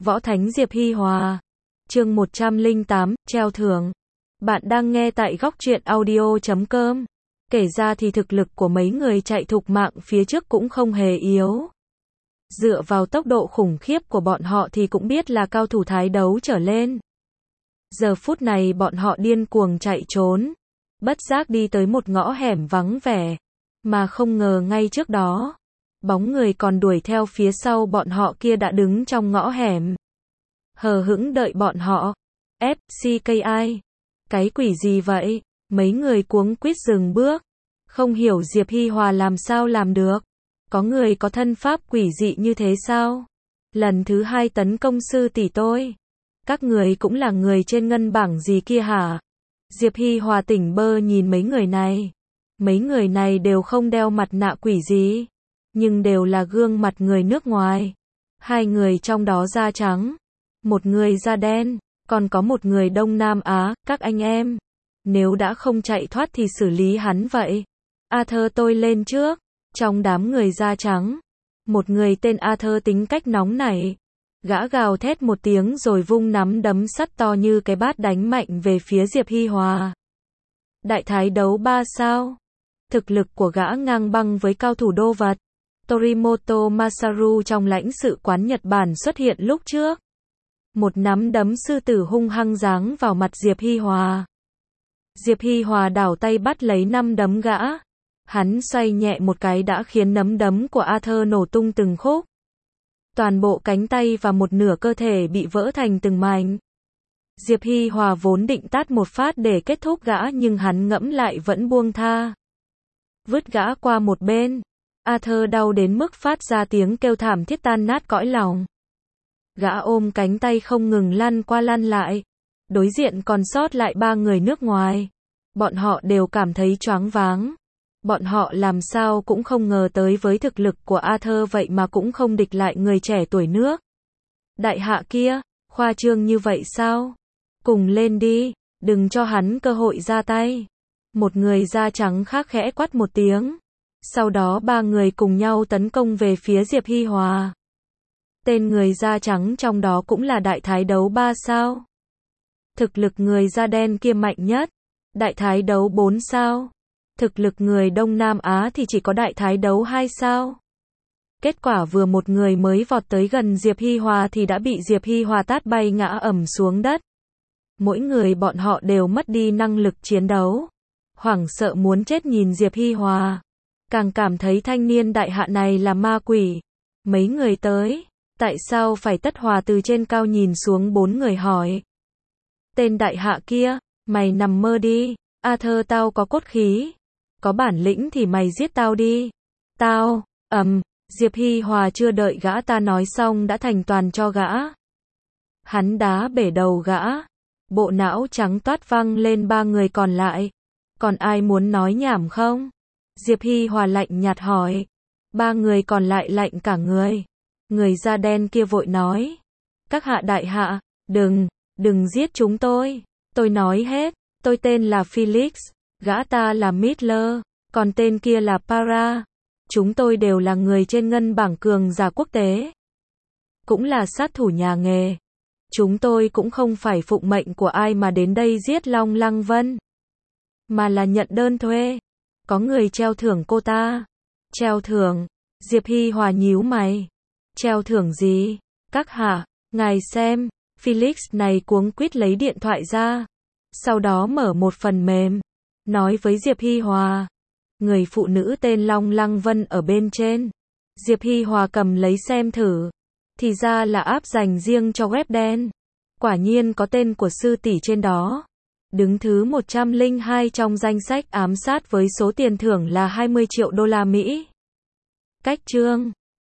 Võ Thánh Diệp Hi Hòa. Chương 108, treo thưởng. Bạn đang nghe tại góc truyện audio.com. Kể ra thì thực lực của mấy người chạy thục mạng phía trước cũng không hề yếu. Dựa vào tốc độ khủng khiếp của bọn họ thì cũng biết là cao thủ thái đấu trở lên. Giờ phút này bọn họ điên cuồng chạy trốn. Bất giác đi tới một ngõ hẻm vắng vẻ. Mà không ngờ ngay trước đó, bóng người còn đuổi theo phía sau bọn họ kia đã đứng trong ngõ hẻm. Hờ hững đợi bọn họ. FCKI. Cái quỷ gì vậy? Mấy người cuống quýt dừng bước. Không hiểu Diệp Hi Hòa làm sao làm được. Có người có thân pháp quỷ dị như thế sao? Lần thứ 2 tấn công sư tỷ tôi. Các người cũng là người trên ngân bảng gì kia hả? Diệp Hi Hòa tỉnh bơ nhìn mấy người này. Mấy người này đều không đeo mặt nạ quỷ gì, nhưng đều là gương mặt người nước ngoài. 2 người trong đó da trắng, một người da đen, còn có một người Đông Nam Á. Các anh em, nếu đã không chạy thoát thì xử lý hắn vậy. Arthur tôi lên trước. Trong đám người da trắng, một người tên Arthur tính cách nóng nảy. Gã gào thét một tiếng rồi vung nắm đấm sắt to như cái bát đánh mạnh về phía Diệp Hi Hòa. Đại thái đấu 3 sao. Thực lực của gã ngang bằng với cao thủ đô vật. Torimoto Masaru trong lãnh sự quán Nhật Bản xuất hiện lúc trước. Một nắm đấm sư tử hung hăng giáng vào mặt Diệp Hi Hòa. Diệp Hi Hòa đảo tay bắt lấy 5 đấm gã. Hắn xoay nhẹ một cái đã khiến nắm đấm của Arthur nổ tung từng khúc. Toàn bộ cánh tay và một nửa cơ thể bị vỡ thành từng mảnh. Diệp Hi Hòa vốn định tát một phát để kết thúc gã nhưng hắn ngẫm lại vẫn buông tha. Vứt gã qua một bên. Arthur đau đến mức phát ra tiếng kêu thảm thiết tan nát cõi lòng. Gã ôm cánh tay không ngừng lăn qua lăn lại. Đối diện còn sót lại 3 người nước ngoài. Bọn họ đều cảm thấy choáng váng. Bọn họ làm sao cũng không ngờ tới với thực lực của Arthur vậy mà cũng không địch lại người trẻ tuổi nước. Đại hạ kia, khoa trương như vậy sao? Cùng lên đi, đừng cho hắn cơ hội ra tay. Một người da trắng khác khẽ quát một tiếng. Sau đó 3 người cùng nhau tấn công về phía Diệp Hi Hòa. Tên người da trắng trong đó cũng là đại thái đấu 3 sao. Thực lực người da đen kia mạnh nhất. Đại thái đấu 4 sao. Thực lực người Đông Nam Á thì chỉ có đại thái đấu 2 sao. Kết quả vừa một người mới vọt tới gần Diệp Hi Hòa thì đã bị Diệp Hi Hòa tát bay ngã ầm xuống đất. Mỗi người bọn họ đều mất đi năng lực chiến đấu. Hoảng sợ muốn chết nhìn Diệp Hi Hòa. Càng cảm thấy thanh niên đại hạ này là ma quỷ. Mấy người tới. Tại sao phải Tất Hòa từ trên cao nhìn xuống 4 người hỏi. Tên đại hạ kia, mày nằm mơ đi. Arthur tao có cốt khí. Có bản lĩnh thì mày giết tao đi. Tao, Diệp Hi Hòa chưa đợi gã ta nói xong đã thành toàn cho gã. Hắn đá bể đầu gã. Bộ não trắng toát văng lên 3 người còn lại. Còn ai muốn nói nhảm không? Diệp Hi Hòa lạnh nhạt hỏi. 3 người còn lại lạnh cả người. Người da đen kia vội nói. Các hạ đại hạ, đừng giết chúng tôi. Tôi nói hết, tôi tên là Felix, gã ta là Midler, còn tên kia là Para. Chúng tôi đều là người trên ngân bảng cường giả quốc tế. Cũng là sát thủ nhà nghề. Chúng tôi cũng không phải phụng mệnh của ai mà đến đây giết Long Lăng Vân. Mà là nhận đơn thuê. Có người treo thưởng cô ta. Treo thưởng? Diệp Hi Hòa nhíu mày. Treo thưởng gì? Các hạ, ngài xem. Felix này cuống quýt lấy điện thoại ra. Sau đó mở một phần mềm. Nói với Diệp Hi Hòa. Người phụ nữ tên Long Lăng Vân ở bên trên. Diệp Hi Hòa cầm lấy xem thử. Thì ra là app dành riêng cho web đen. Quả nhiên có tên của sư tỷ trên đó. Đứng thứ 102 trong danh sách ám sát với số tiền thưởng là 20 triệu đô la Mỹ. Cách chương